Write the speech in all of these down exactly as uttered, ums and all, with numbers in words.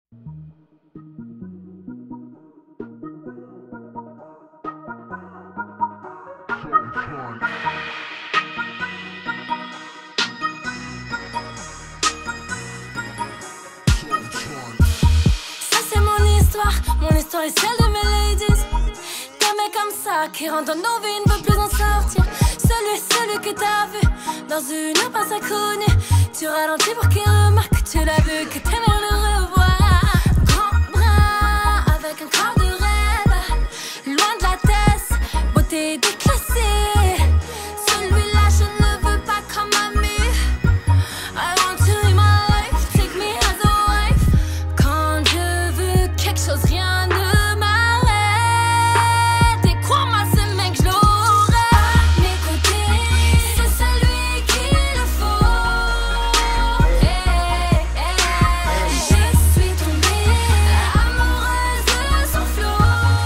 Ça c'est mon histoire, mon histoire est celle de mes ladies. Des mecs comme ça qui rentrent dans nos vies, ne veut plus en sortir. Celui, celui que t'as vu dans une impasse inconnue. Tu ralentis pour qu'il remarque que tu l'as vu, que t'aimerais le revoir. Grand brun avec un corps de rêve, loin de la tête, beauté déclassée. Celui-là je ne veux pas comme ami. I want to live my life, take me as a wife. Quand je veux quelque chose, rien ne m'arrête. Et crois-moi, ce mec, je l'aurai à mes côtés. C'est celui qu'il faut. Hey, hey. Je suis tombée amoureuse de son flow.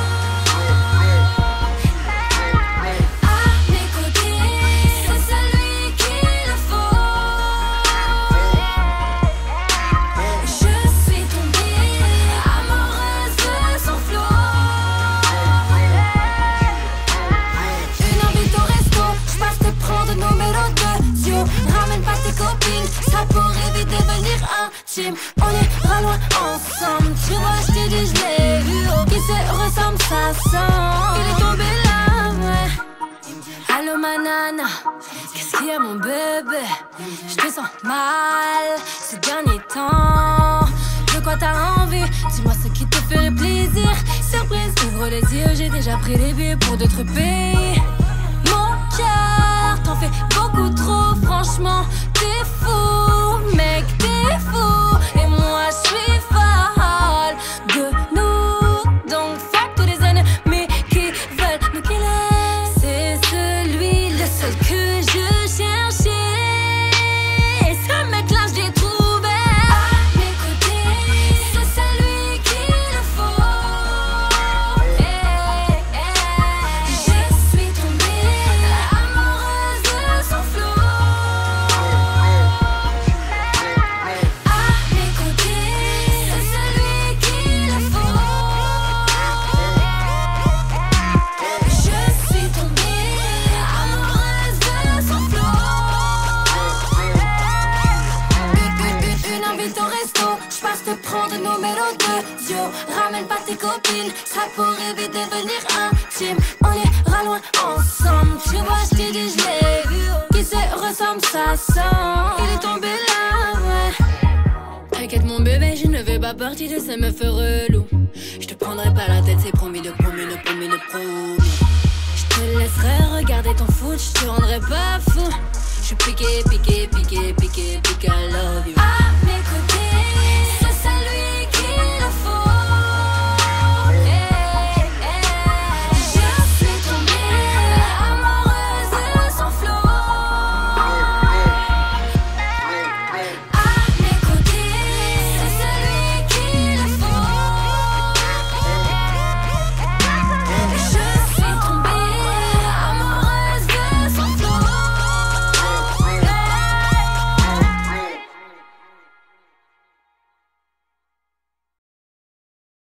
À mes côtés, c'est celui qu'il faut. Je suis tombée amoureuse de son flow. Une invite au resto, j'passe te prendre numéro deux. Yo, ramène pas tes copines, ça pourrait vite devenir intime. On ira loin ensemble, tu vois, j't'ai dit j'l'ai vu. Oh, qui se ressemble, ça sent. Il est tombé là, ouais. Allô ma nana, qu'est-ce qu'il y a mon bébé? J'te sens mal ces derniers temps. De quoi t'as envie? Dis-moi ce qui te ferait plaisir. Surprise, ouvre les yeux, j'ai déjà pris les billets pour d'autres pays. Mon cœur t'en fais beaucoup trop, franchement t'es fou, mec t'es fou. Et moi je suis folle de nous, donc fuck tous les ennemis qui veulent nous killer. C'est celui, le seul que je cherchais. Et ce mec là je l'ai trouvé à mes côtés. C'est celui qu'il faut. Hey, hey. Je suis tombée amoureuse de son flow. À mes côtés, c'est celui qu'il faut. Je suis tombée amoureuse de son flow. Une invite au resto, j'passe te prendre numéro deux. Yo, ramène pas tes copines, ça pourrait vite devenir intime. On ira loin ensemble, tu vois, j't'ai dit j'l'ai vu. Qui se ressemble, ça sent. Il est tombé là, ouais. T'inquiète mon bébé, je ne vais pas partir de ces meufs relous. J'te prendrai pas la tête, c'est promis, de promis, de promis, de promis. J'te laisserai regarder ton foot, j'te rendrai pas fou. J'suis piqué, piqué, piqué, piqué, piqué, I love you.